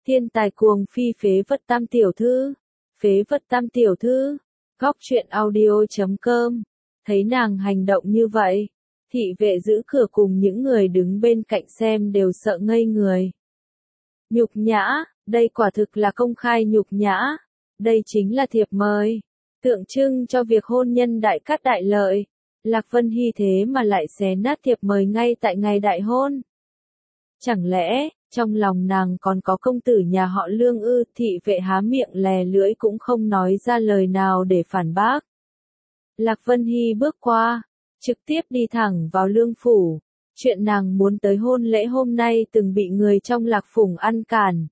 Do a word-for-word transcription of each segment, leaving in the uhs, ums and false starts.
Thiên tài cuồng phi phế vật tam tiểu thư. Phế vật tam tiểu thư. Góc truyện audio chấm com. Thấy nàng hành động như vậy, thị vệ giữ cửa cùng những người đứng bên cạnh xem đều sợ ngây người. Nhục nhã, đây quả thực là công khai nhục nhã. Đây chính là thiệp mời, tượng trưng cho việc hôn nhân đại cát đại lợi. Lạc Vân Hy thế mà lại xé nát thiệp mời ngay tại ngày đại hôn. Chẳng lẽ, trong lòng nàng còn có công tử nhà họ Lương ư? Thị vệ há miệng lè lưỡi cũng không nói ra lời nào để phản bác. Lạc Vân Hy bước qua, trực tiếp đi thẳng vào Lương phủ. Chuyện nàng muốn tới hôn lễ hôm nay từng bị người trong Lạc Phùng ăn cản.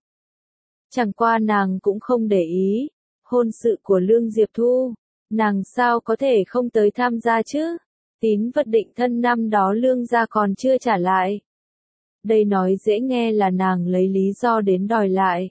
Chẳng qua nàng cũng không để ý, hôn sự của Lương Diệp Thu, nàng sao có thể không tới tham gia chứ? Tín vật định thân năm đó Lương gia còn chưa trả lại. Đây nói dễ nghe là nàng lấy lý do đến đòi lại.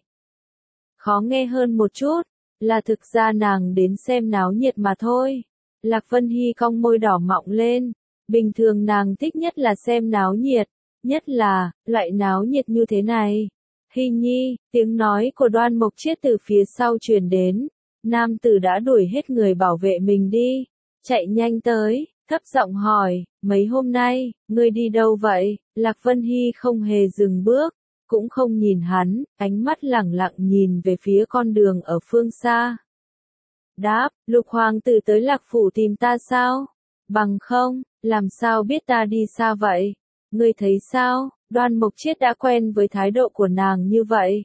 Khó nghe hơn một chút, là thực ra nàng đến xem náo nhiệt mà thôi. Lạc Vân Hy cong môi đỏ mọng lên, bình thường nàng thích nhất là xem náo nhiệt, nhất là, loại náo nhiệt như thế này. Hy nhi, tiếng nói của Đoan Mộc Chiết từ phía sau truyền đến, nam tử đã đuổi hết người bảo vệ mình đi, chạy nhanh tới, thấp giọng hỏi, mấy hôm nay, ngươi đi đâu vậy? Lạc Vân Hy không hề dừng bước, cũng không nhìn hắn, ánh mắt lẳng lặng nhìn về phía con đường ở phương xa. Đáp, Lục hoàng tử tới Lạc phủ tìm ta sao? Bằng không, làm sao biết ta đi xa vậy? Ngươi thấy sao? Đoan Mộc Chiết đã quen với thái độ của nàng như vậy.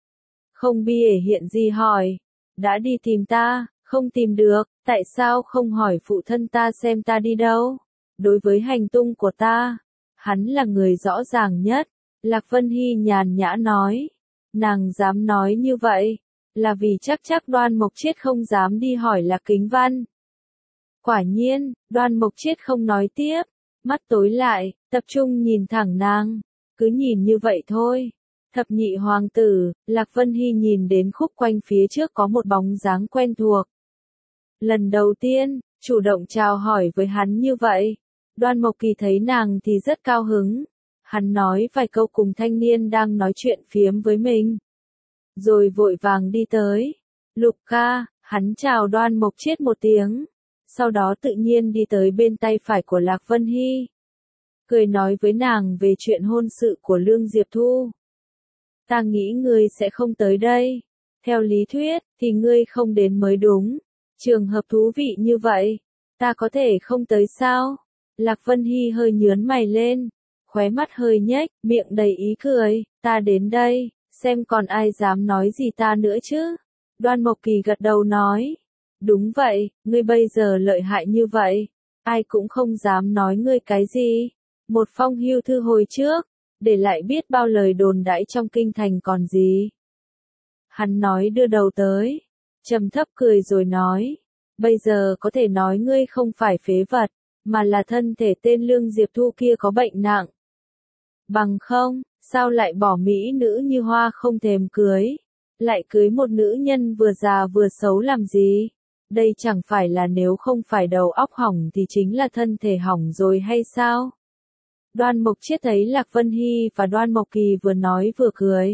Không bìa hiện gì hỏi, đã đi tìm ta, không tìm được, tại sao không hỏi phụ thân ta xem ta đi đâu? Đối với hành tung của ta, hắn là người rõ ràng nhất. Lạc Vân Hy nhàn nhã nói, nàng dám nói như vậy, là vì chắc chắc Đoan Mộc Chiết không dám đi hỏi Lạc Kính Văn. Quả nhiên, Đoan Mộc Chiết không nói tiếp, mắt tối lại, tập trung nhìn thẳng nàng, cứ nhìn như vậy thôi. Thập nhị hoàng tử, Lạc Vân Hy nhìn đến khúc quanh phía trước có một bóng dáng quen thuộc. Lần đầu tiên, chủ động chào hỏi với hắn như vậy, Đoan Mộc Kỳ thấy nàng thì rất cao hứng. Hắn nói vài câu cùng thanh niên đang nói chuyện phiếm với mình, rồi vội vàng đi tới. Lục ca, hắn chào Đoan Mộc Chiết một tiếng, sau đó tự nhiên đi tới bên tay phải của Lạc Vân Hy, cười nói với nàng về chuyện hôn sự của Lương Diệp Thu. Ta nghĩ ngươi sẽ không tới đây. Theo lý thuyết, thì ngươi không đến mới đúng. Trường hợp thú vị như vậy, ta có thể không tới sao? Lạc Vân Hy hơi nhướn mày lên, khóe mắt hơi nhếch, miệng đầy ý cười, ta đến đây, xem còn ai dám nói gì ta nữa chứ? Đoan Mộc Kỳ gật đầu nói, đúng vậy, ngươi bây giờ lợi hại như vậy, ai cũng không dám nói ngươi cái gì. Một phong hưu thư hồi trước, để lại biết bao lời đồn đãi trong kinh thành còn gì. Hắn nói đưa đầu tới, trầm thấp cười rồi nói, bây giờ có thể nói ngươi không phải phế vật, mà là thân thể tên Lương Diệp Thu kia có bệnh nặng. Bằng không, sao lại bỏ mỹ nữ như hoa không thèm cưới, lại cưới một nữ nhân vừa già vừa xấu làm gì? Đây chẳng phải là nếu không phải đầu óc hỏng thì chính là thân thể hỏng rồi hay sao? Đoan Mộc Chiết thấy Lạc Vân Hy và Đoan Mộc Kỳ vừa nói vừa cười.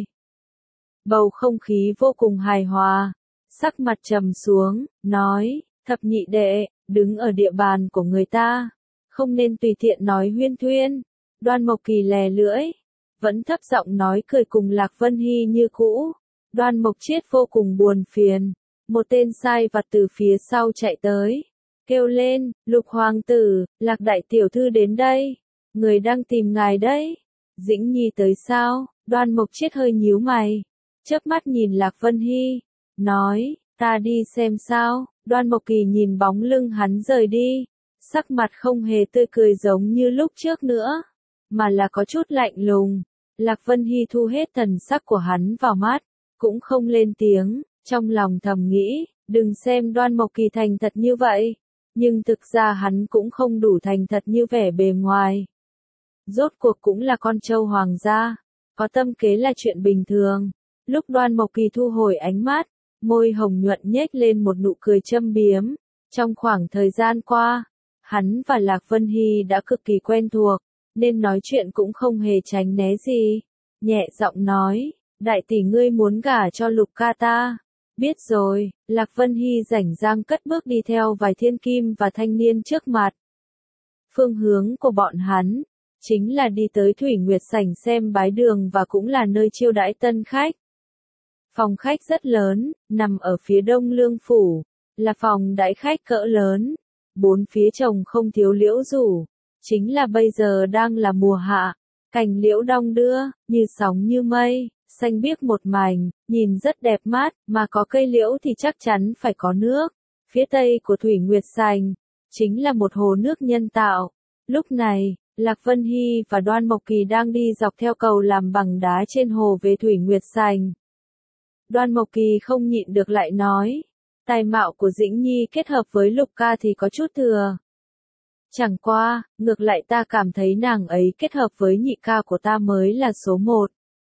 Bầu không khí vô cùng hài hòa, sắc mặt trầm xuống, nói, thập nhị đệ, đứng ở địa bàn của người ta, không nên tùy tiện nói huyên thuyên. Đoan Mộc Kỳ lè lưỡi, vẫn thấp giọng nói cười cùng Lạc Vân Hy như cũ. Đoan Mộc Chiết vô cùng buồn phiền, một tên sai vặt từ phía sau chạy tới, kêu lên, Lục hoàng tử, Lạc đại tiểu thư đến đây. Người đang tìm ngài đấy. Dĩnh Nhi tới sao? Đoan Mộc Chiết hơi nhíu mày, chớp mắt nhìn Lạc Vân Hy, nói, ta đi xem sao? Đoan Mộc Kỳ nhìn bóng lưng hắn rời đi, sắc mặt không hề tươi cười giống như lúc trước nữa, mà là có chút lạnh lùng. Lạc Vân Hy thu hết thần sắc của hắn vào mắt, cũng không lên tiếng, trong lòng thầm nghĩ, đừng xem Đoan Mộc Kỳ thành thật như vậy, nhưng thực ra hắn cũng không đủ thành thật như vẻ bề ngoài. Rốt cuộc cũng là con trâu hoàng gia, có tâm kế là chuyện bình thường. Lúc Đoan Mộc Kỳ thu hồi ánh mắt, môi hồng nhuận nhếch lên một nụ cười châm biếm. Trong khoảng thời gian qua, hắn và Lạc Vân Hy đã cực kỳ quen thuộc, nên nói chuyện cũng không hề tránh né gì. Nhẹ giọng nói, Đại tỷ ngươi muốn gả cho Lục ca ta. Biết rồi, Lạc Vân Hy rảnh rang cất bước đi theo vài thiên kim và thanh niên trước mặt. Phương hướng của bọn hắn, chính là đi tới Thủy Nguyệt Sảnh xem bái đường và cũng là nơi chiêu đãi tân khách. Phòng khách rất lớn, nằm ở phía đông lương phủ, là phòng đãi khách cỡ lớn. Bốn phía trồng không thiếu liễu rủ, chính là bây giờ đang là mùa hạ, cành liễu đong đưa, như sóng như mây, xanh biếc một mảnh, nhìn rất đẹp mắt, mà có cây liễu thì chắc chắn phải có nước. Phía tây của Thủy Nguyệt Sảnh, chính là một hồ nước nhân tạo. Lúc này, Lạc Vân Hy và Đoan Mộc Kỳ đang đi dọc theo cầu làm bằng đá trên hồ về Thủy Nguyệt Sảnh. Đoan Mộc Kỳ không nhịn được lại nói, tài mạo của Dĩnh Nhi kết hợp với Lục ca thì có chút thừa. Chẳng qua, ngược lại ta cảm thấy nàng ấy kết hợp với nhị ca của ta mới là số một.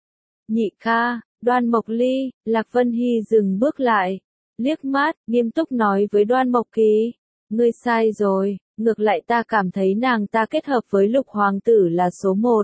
Nhị ca, Đoan Mộc Ly, Lạc Vân Hy dừng bước lại, liếc mắt, nghiêm túc nói với Đoan Mộc Kỳ, ngươi sai rồi, ngược lại ta cảm thấy nàng ta kết hợp với Lục hoàng tử là số một.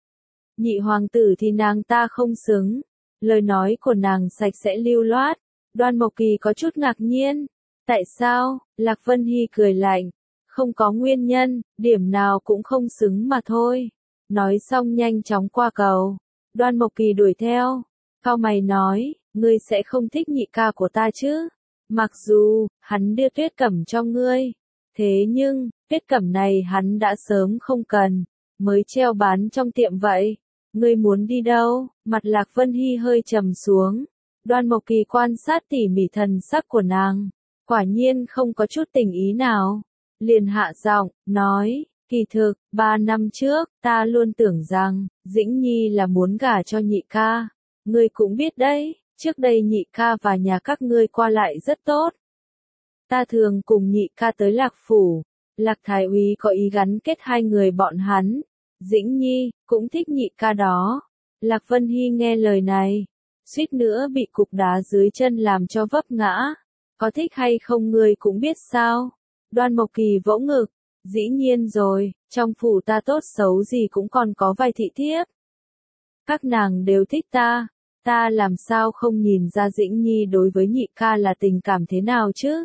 Nhị hoàng tử thì nàng ta không xứng. Lời nói của nàng sạch sẽ lưu loát. Đoan Mộc Kỳ có chút ngạc nhiên. Tại sao? Lạc Vân Hy cười lạnh. Không có nguyên nhân, điểm nào cũng không xứng mà thôi. Nói xong nhanh chóng qua cầu. Đoan Mộc Kỳ đuổi theo. Cao mày nói, ngươi sẽ không thích nhị ca của ta chứ? Mặc dù, hắn đưa tuyết cẩm cho ngươi. Thế nhưng, tuyết cẩm này hắn đã sớm không cần. Mới treo bán trong tiệm vậy. Ngươi muốn đi đâu? Mặt Lạc Vân Hy hơi trầm xuống. Đoan Mộc Kỳ quan sát tỉ mỉ thần sắc của nàng. Quả nhiên không có chút tình ý nào. Liền hạ giọng, nói, kỳ thực, ba năm trước, ta luôn tưởng rằng, Dĩnh Nhi là muốn gả cho nhị ca. Ngươi cũng biết đấy, trước đây nhị ca và nhà các ngươi qua lại rất tốt. Ta thường cùng nhị ca tới Lạc Phủ. Lạc Thái úy có ý gắn kết hai người bọn hắn. Dĩnh Nhi, cũng thích nhị ca đó. Lạc Vân Hy nghe lời này, suýt nữa bị cục đá dưới chân làm cho vấp ngã. Có thích hay không ngươi cũng biết sao. Đoan Mộc Kỳ vỗ ngực, dĩ nhiên rồi, trong phủ ta tốt xấu gì cũng còn có vài thị thiếp. Các nàng đều thích ta, ta làm sao không nhìn ra Dĩnh Nhi đối với nhị ca là tình cảm thế nào chứ?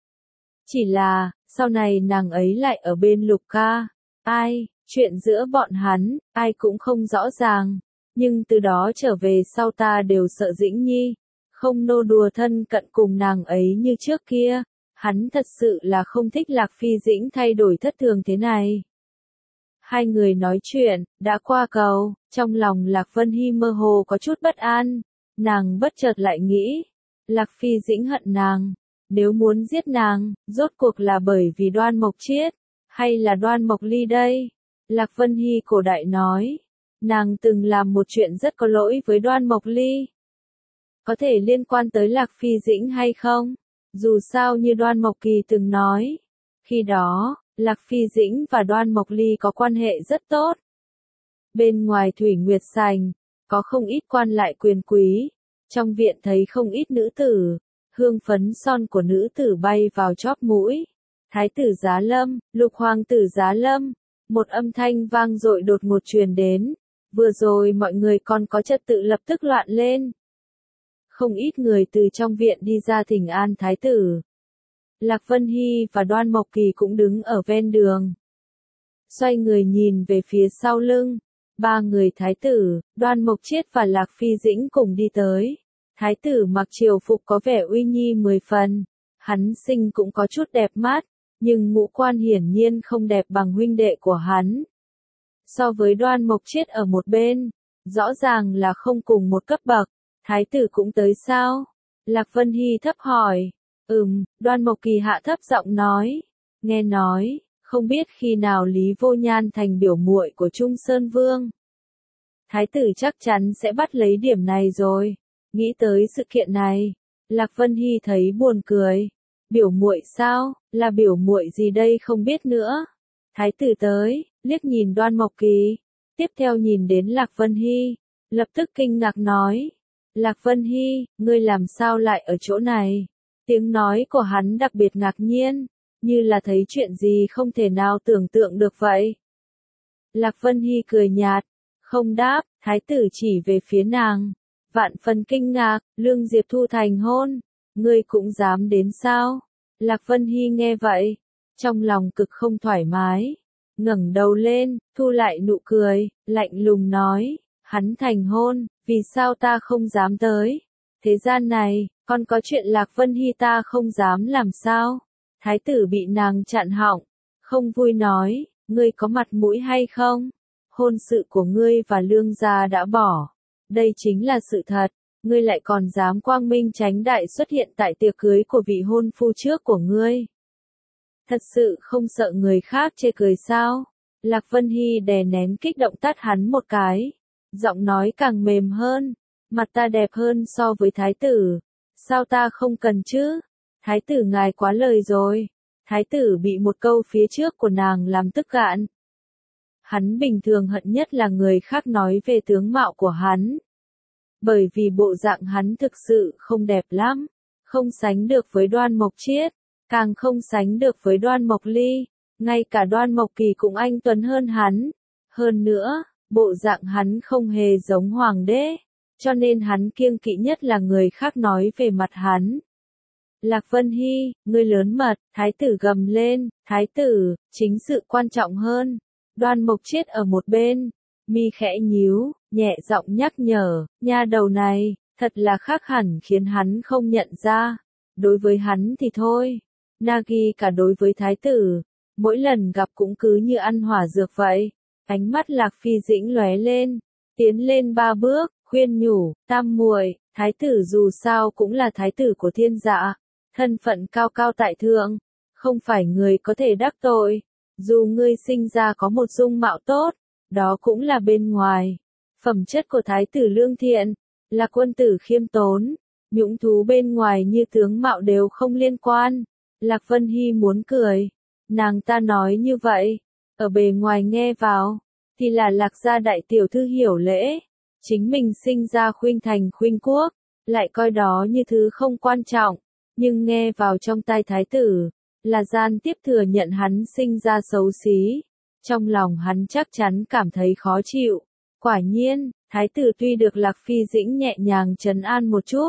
Chỉ là, sau này nàng ấy lại ở bên Lục ca. Ai, chuyện giữa bọn hắn, ai cũng không rõ ràng. Nhưng từ đó trở về sau ta đều sợ Dĩnh Nhi. Không nô đùa thân cận cùng nàng ấy như trước kia. Hắn thật sự là không thích Lạc Phi Dĩnh thay đổi thất thường thế này. Hai người nói chuyện, đã qua cầu, trong lòng Lạc Vân Hy mơ hồ có chút bất an. Nàng bất chợt lại nghĩ, Lạc Phi Dĩnh hận nàng. Nếu muốn giết nàng, rốt cuộc là bởi vì Đoan Mộc Chiết, hay là Đoan Mộc Ly đây? Lạc Vân Hy cổ đại nói, nàng từng làm một chuyện rất có lỗi với Đoan Mộc Ly. Có thể liên quan tới Lạc Phi Dĩnh hay không? Dù sao như Đoan Mộc Kỳ từng nói, khi đó, Lạc Phi Dĩnh và Đoan Mộc Ly có quan hệ rất tốt. Bên ngoài Thủy Nguyệt Sảnh, có không ít quan lại quyền quý, trong viện thấy không ít nữ tử, hương phấn son của nữ tử bay vào chóp mũi. Thái tử Giá Lâm, Lục hoàng tử Giá Lâm, một âm thanh vang dội đột ngột truyền đến. Vừa rồi mọi người còn có trật tự lập tức loạn lên. Không ít người từ trong viện đi ra thỉnh an thái tử. Lạc Vân Hy và Đoan Mộc Kỳ cũng đứng ở ven đường. Xoay người nhìn về phía sau lưng. Ba người thái tử, Đoan Mộc Chiết và Lạc Phi Dĩnh cùng đi tới. Thái tử mặc triều phục có vẻ uy nghi mười phần. Hắn sinh cũng có chút đẹp mắt, nhưng ngũ quan hiển nhiên không đẹp bằng huynh đệ của hắn. So với Đoan Mộc Chiết ở một bên, rõ ràng là không cùng một cấp bậc. Thái tử cũng tới sao? Lạc Vân Hy thấp hỏi. Ừm, Đoan Mộc Kỳ hạ thấp giọng nói. Nghe nói, không biết khi nào Lý Vô Nhan thành biểu muội của Trung Sơn Vương. Thái tử chắc chắn sẽ bắt lấy điểm này rồi. Nghĩ tới sự kiện này, Lạc Vân Hy thấy buồn cười. Biểu muội sao? Là biểu muội gì đây không biết nữa. Thái tử tới, liếc nhìn Đoan Mộc Kỳ, tiếp theo nhìn đến Lạc Vân Hy, lập tức kinh ngạc nói. Lạc Vân Hy, ngươi làm sao lại ở chỗ này? Tiếng nói của hắn đặc biệt ngạc nhiên, như là thấy chuyện gì không thể nào tưởng tượng được vậy. Lạc Vân Hy cười nhạt, không đáp, thái tử chỉ về phía nàng. vạn phần kinh ngạc, Lương Diệp Thu thành hôn, ngươi cũng dám đến sao? Lạc Vân Hy nghe vậy, trong lòng cực không thoải mái, ngẩng đầu lên, thu lại nụ cười, lạnh lùng nói, hắn thành hôn, vì sao ta không dám tới? Thế gian này, còn có chuyện Lạc Vân Hy ta không dám làm sao? Thái tử bị nàng chặn họng, không vui nói, ngươi có mặt mũi hay không? Hôn sự của ngươi và Lương gia đã bỏ, đây chính là sự thật, ngươi lại còn dám quang minh chánh đại xuất hiện tại tiệc cưới của vị hôn phu trước của ngươi. Thật sự không sợ người khác chê cười sao? Lạc Vân Hy đè nén kích động tát hắn một cái, giọng nói càng mềm hơn, mặt ta đẹp hơn so với thái tử, sao ta không cần chứ? Thái tử ngài quá lời rồi. Thái tử bị một câu phía trước của nàng làm tức gạn. Hắn bình thường hận nhất là người khác nói về tướng mạo của hắn. Bởi vì bộ dạng hắn thực sự không đẹp lắm, không sánh được với Đoan Mộc Chiết, càng không sánh được với Đoan Mộc Ly, ngay cả Đoan Mộc Kỳ cũng anh tuấn hơn hắn. Hơn nữa, bộ dạng hắn không hề giống hoàng đế, cho nên hắn kiêng kỵ nhất là người khác nói về mặt hắn. Lạc Vân Hy, ngươi lớn mật, thái tử gầm lên, thái tử, chính sự quan trọng hơn. Đoan Mộc Chiết ở một bên, mi khẽ nhíu, nhẹ giọng nhắc nhở, nha đầu này, thật là khác hẳn khiến hắn không nhận ra. Đối với hắn thì thôi, Nagi cả đối với thái tử, mỗi lần gặp cũng cứ như ăn hỏa dược vậy. Ánh mắt Lạc Phi Dĩnh lóe lên, tiến lên ba bước, khuyên nhủ, tam muội, thái tử dù sao cũng là thái tử của thiên dạ, thân phận cao cao tại thượng, không phải người có thể đắc tội. Dù ngươi sinh ra có một dung mạo tốt, đó cũng là bên ngoài. Phẩm chất của thái tử lương thiện, là quân tử khiêm tốn, nhũng thú bên ngoài như tướng mạo đều không liên quan. Lạc Vân Hy muốn cười, nàng ta nói như vậy, ở bề ngoài nghe vào, thì là Lạc gia đại tiểu thư hiểu lễ, chính mình sinh ra khuynh thành khuynh quốc, lại coi đó như thứ không quan trọng, nhưng nghe vào trong tai thái tử, là gian tiếp thừa nhận hắn sinh ra xấu xí. Trong lòng hắn chắc chắn cảm thấy khó chịu. Quả nhiên, thái tử tuy được Lạc Phi Dĩnh nhẹ nhàng trấn an một chút,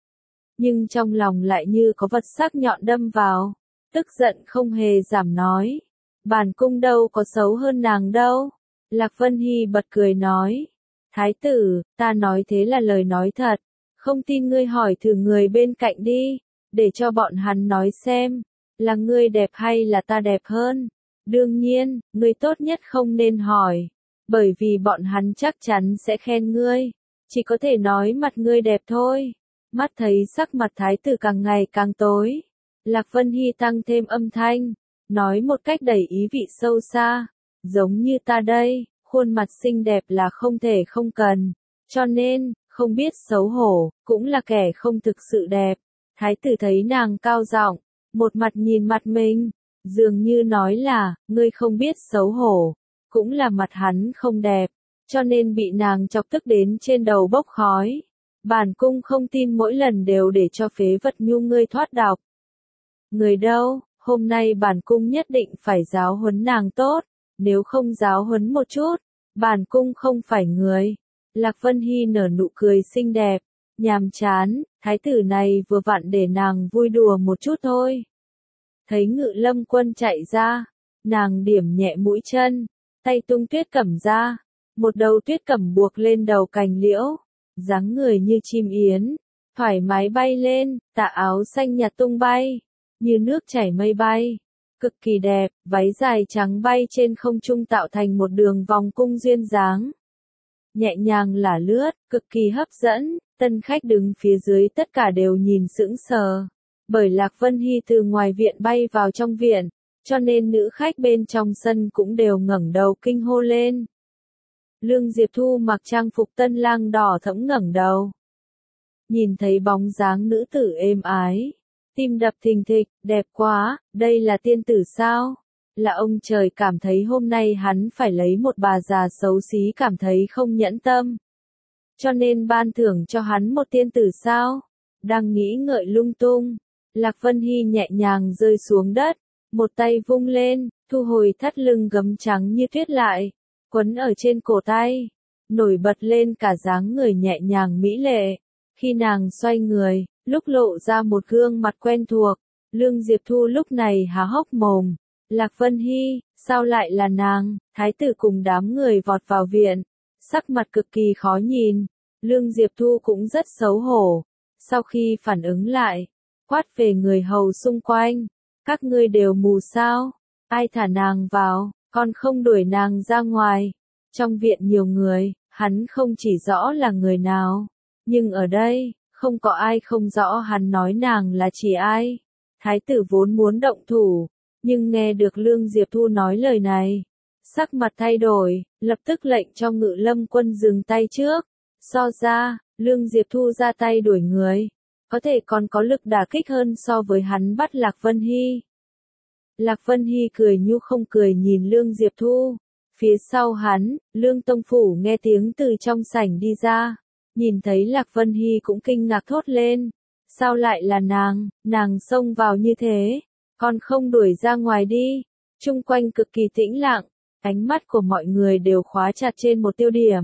nhưng trong lòng lại như có vật sắc nhọn đâm vào, tức giận không hề giảm nói. Bản cung đâu có xấu hơn nàng đâu. Lạc Vân Hy bật cười nói, thái tử, ta nói thế là lời nói thật, không tin ngươi hỏi thử người bên cạnh đi, để cho bọn hắn nói xem, là ngươi đẹp hay là ta đẹp hơn. Đương nhiên, ngươi tốt nhất không nên hỏi, bởi vì bọn hắn chắc chắn sẽ khen ngươi, chỉ có thể nói mặt ngươi đẹp thôi. Mắt thấy sắc mặt thái tử càng ngày càng tối, Lạc Vân Hy tăng thêm âm thanh, nói một cách đầy ý vị sâu xa, giống như ta đây, khuôn mặt xinh đẹp là không thể không cần, cho nên, không biết xấu hổ, cũng là kẻ không thực sự đẹp. Thái tử thấy nàng cao giọng, một mặt nhìn mặt mình, dường như nói là, ngươi không biết xấu hổ, cũng là mặt hắn không đẹp, cho nên bị nàng chọc tức đến trên đầu bốc khói. Bản cung không tin mỗi lần đều để cho phế vật nhu ngươi thoát độc. Người đâu, hôm nay bản cung nhất định phải giáo huấn nàng tốt, nếu không giáo huấn một chút, bản cung không phải người. Lạc Vân Hy nở nụ cười xinh đẹp, nhàm chán, thái tử này vừa vặn để nàng vui đùa một chút thôi. Thấy Ngự Lâm Quân chạy ra, nàng điểm nhẹ mũi chân, tay tung tuyết cẩm ra, một đầu tuyết cẩm buộc lên đầu cành liễu, dáng người như chim yến, thoải mái bay lên, tà áo xanh nhạt tung bay, như nước chảy mây bay, cực kỳ đẹp, váy dài trắng bay trên không trung tạo thành một đường vòng cung duyên dáng. Nhẹ nhàng lả lướt, cực kỳ hấp dẫn, tân khách đứng phía dưới tất cả đều nhìn sững sờ. Bởi Lạc Vân Hy từ ngoài viện bay vào trong viện, cho nên nữ khách bên trong sân cũng đều ngẩng đầu kinh hô lên. Lương Diệp Thu mặc trang phục tân lang đỏ thẫm ngẩng đầu. Nhìn thấy bóng dáng nữ tử êm ái, tim đập thình thịch, đẹp quá, đây là tiên tử sao? Là ông trời cảm thấy hôm nay hắn phải lấy một bà già xấu xí cảm thấy không nhẫn tâm, cho nên ban thưởng cho hắn một tiên tử sao? Đang nghĩ ngợi lung tung, Lạc Vân Hy nhẹ nhàng rơi xuống đất, một tay vung lên, thu hồi thắt lưng gấm trắng như tuyết lại, quấn ở trên cổ tay. nổi bật lên cả dáng người nhẹ nhàng mỹ lệ. Khi nàng xoay người, lúc lộ ra một gương mặt quen thuộc, Lương Diệp Thu lúc này há hốc mồm. Lạc Vân Hy, sao lại là nàng? Thái tử cùng đám người vọt vào viện, sắc mặt cực kỳ khó nhìn. Lương Diệp Thu cũng rất xấu hổ. Sau khi phản ứng lại, quát về người hầu xung quanh. Các ngươi đều mù sao? Ai thả nàng vào, còn không đuổi nàng ra ngoài. Trong viện nhiều người, hắn không chỉ rõ là người nào. Nhưng ở đây, không có ai không rõ hắn nói nàng là chỉ ai. Thái tử vốn muốn động thủ, nhưng nghe được Lương Diệp Thu nói lời này. Sắc mặt thay đổi, lập tức lệnh cho Ngự Lâm quân dừng tay trước. So ra, Lương Diệp Thu ra tay đuổi người, có thể còn có lực đả kích hơn so với hắn bắt Lạc Vân Hy. Lạc Vân Hy cười nhu không cười nhìn Lương Diệp Thu. Phía sau hắn, Lương Tông Phủ nghe tiếng từ trong sảnh đi ra. Nhìn thấy Lạc Vân Hy cũng kinh ngạc thốt lên. Sao lại là nàng, nàng xông vào như thế, còn không đuổi ra ngoài đi. Chung quanh cực kỳ tĩnh lặng, ánh mắt của mọi người đều khóa chặt trên một tiêu điểm.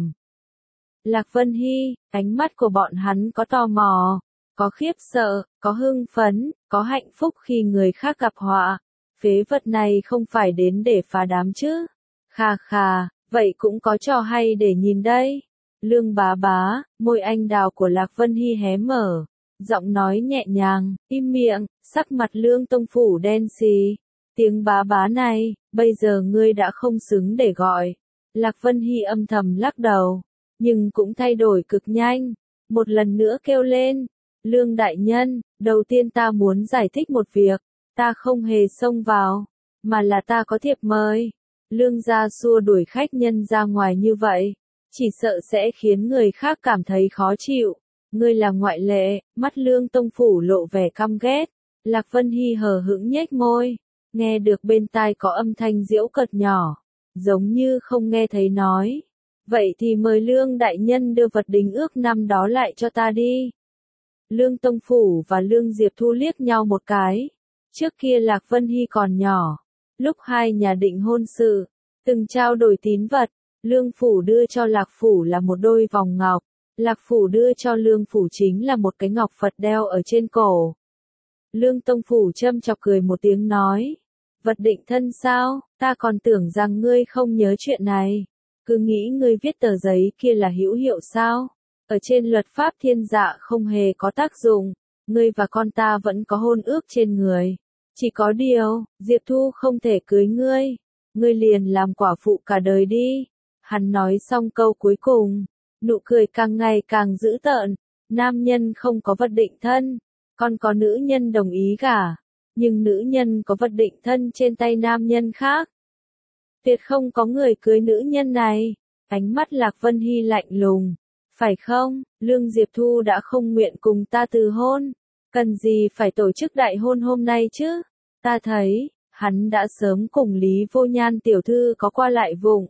Lạc Vân Hy, ánh mắt của bọn hắn có tò mò, có khiếp sợ, có hưng phấn, có hạnh phúc khi người khác gặp họa. Phế vật này không phải đến để phá đám chứ. Khà khà, vậy cũng có trò hay để nhìn đây. Lương bá bá, môi anh đào của Lạc Vân Hy hé mở. Giọng nói nhẹ nhàng, im miệng, sắc mặt Lương Tông Phủ đen xì. Tiếng bá bá này, bây giờ ngươi đã không xứng để gọi. Lạc Vân Hy âm thầm lắc đầu, nhưng cũng thay đổi cực nhanh. Một lần nữa kêu lên, Lương đại nhân, đầu tiên ta muốn giải thích một việc. Ta không hề xông vào, mà là ta có thiệp mời. Lương gia xua đuổi khách nhân ra ngoài như vậy, chỉ sợ sẽ khiến người khác cảm thấy khó chịu. Ngươi là ngoại lệ, mắt Lương Tông Phủ lộ vẻ căm ghét. Lạc Vân Hy hờ hững nhếch môi, nghe được bên tai có âm thanh giễu cợt nhỏ, giống như không nghe thấy nói. Vậy thì mời Lương đại nhân đưa vật đính ước năm đó lại cho ta đi. Lương Tông Phủ và Lương Diệp Thu liếc nhau một cái. Trước kia Lạc Vân Hy còn nhỏ, lúc hai nhà định hôn sự, từng trao đổi tín vật. Lương Phủ đưa cho Lạc Phủ là một đôi vòng ngọc, Lạc Phủ đưa cho Lương Phủ chính là một cái ngọc Phật đeo ở trên cổ. Lương Tông Phủ châm chọc cười một tiếng nói, vật định thân sao, ta còn tưởng rằng ngươi không nhớ chuyện này, cứ nghĩ ngươi viết tờ giấy kia là hữu hiệu sao, ở trên luật pháp thiên dạ không hề có tác dụng, ngươi và con ta vẫn có hôn ước trên người. Chỉ có điều, Diệp Thu không thể cưới ngươi, ngươi liền làm quả phụ cả đời đi. Hắn nói xong câu cuối cùng, nụ cười càng ngày càng dữ tợn. Nam nhân không có vật định thân, còn có nữ nhân đồng ý cả, nhưng nữ nhân có vật định thân trên tay nam nhân khác. Tuyệt không có người cưới nữ nhân này. Ánh mắt Lạc Vân Hy lạnh lùng, phải không, Lương Diệp Thu đã không nguyện cùng ta từ hôn. Cần gì phải tổ chức đại hôn hôm nay chứ? Ta thấy, hắn đã sớm cùng Lý Vô Nhan tiểu thư có qua lại vụng.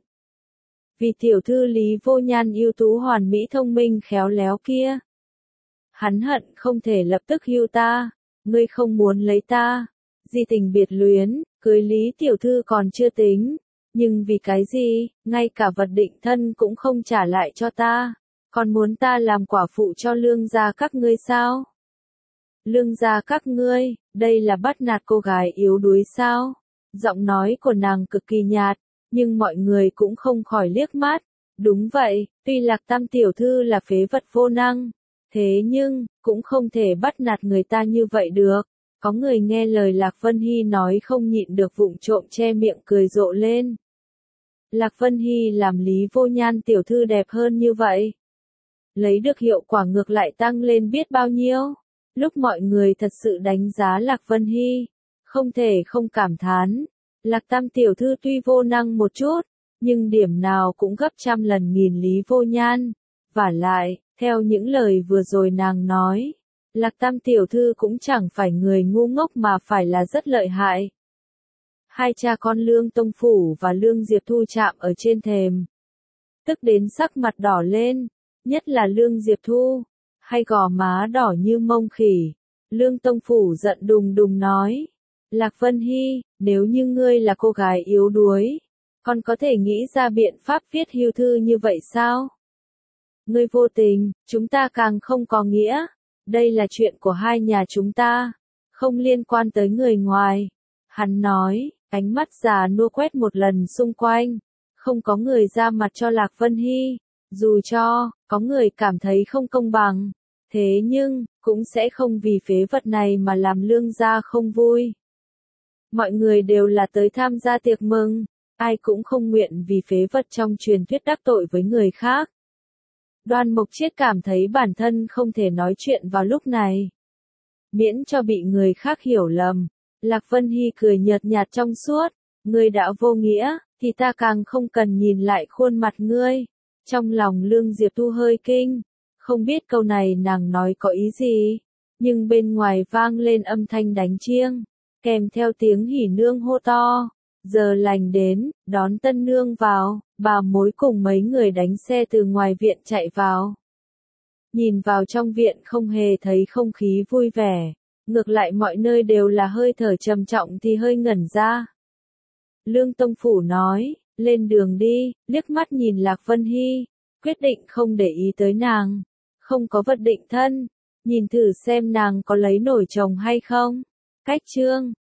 Vì tiểu thư Lý Vô Nhan ưu tú hoàn mỹ thông minh khéo léo kia. Hắn hận không thể lập tức hưu ta. Ngươi không muốn lấy ta. Di tình biệt luyến, cưới Lý tiểu thư còn chưa tính. Nhưng vì cái gì, ngay cả vật định thân cũng không trả lại cho ta. Còn muốn ta làm quả phụ cho Lương gia các ngươi sao? Lương gia các ngươi, đây là bắt nạt cô gái yếu đuối sao? Giọng nói của nàng cực kỳ nhạt, nhưng mọi người cũng không khỏi liếc mắt. Đúng vậy, tuy Lạc Tam tiểu thư là phế vật vô năng, thế nhưng, cũng không thể bắt nạt người ta như vậy được. Có người nghe lời Lạc Vân Hy nói không nhịn được vụng trộm che miệng cười rộ lên. Lạc Vân Hy làm Lý Vô Nhan tiểu thư đẹp hơn như vậy. Lấy được hiệu quả ngược lại tăng lên biết bao nhiêu. Lúc mọi người thật sự đánh giá Lạc Vân Hy, không thể không cảm thán. Lạc Tam tiểu thư tuy vô năng một chút, nhưng điểm nào cũng gấp trăm lần nghìn Lý Vô Nhan. Vả lại, theo những lời vừa rồi nàng nói, Lạc Tam tiểu thư cũng chẳng phải người ngu ngốc mà phải là rất lợi hại. Hai cha con Lương Tông Phủ và Lương Diệp Thu chạm ở trên thềm, tức đến sắc mặt đỏ lên, nhất là Lương Diệp Thu, hay gò má đỏ như mông khỉ. Lương Tông Phủ giận đùng đùng nói, Lạc Vân Hy, nếu như ngươi là cô gái yếu đuối, còn có thể nghĩ ra biện pháp viết hưu thư như vậy sao? Ngươi vô tình, chúng ta càng không có nghĩa. Đây là chuyện của hai nhà chúng ta, không liên quan tới người ngoài. Hắn nói, ánh mắt già nua quét một lần xung quanh. Không có người ra mặt cho Lạc Vân Hy. Dù cho, có người cảm thấy không công bằng. Thế nhưng, cũng sẽ không vì phế vật này mà làm Lương gia không vui. Mọi người đều là tới tham gia tiệc mừng. Ai cũng không nguyện vì phế vật trong truyền thuyết đắc tội với người khác. Đoan Mộc Chiết cảm thấy bản thân không thể nói chuyện vào lúc này. Miễn cho bị người khác hiểu lầm. Lạc Vân Hy cười nhợt nhạt trong suốt. Ngươi đã vô nghĩa, thì ta càng không cần nhìn lại khuôn mặt ngươi. Trong lòng Lương Diệp Tu hơi kinh. Không biết câu này nàng nói có ý gì. Nhưng bên ngoài vang lên âm thanh đánh chiêng. Kèm theo tiếng hỉ nương hô to. Giờ lành đến, đón tân nương vào, bà mối cùng mấy người đánh xe từ ngoài viện chạy vào. Nhìn vào trong viện không hề thấy không khí vui vẻ, ngược lại mọi nơi đều là hơi thở trầm trọng thì hơi ngẩn ra. Lương Tông Phủ nói, lên đường đi, liếc mắt nhìn Lạc Vân Hy, quyết định không để ý tới nàng, không có vật định thân, nhìn thử xem nàng có lấy nổi chồng hay không. Cách chương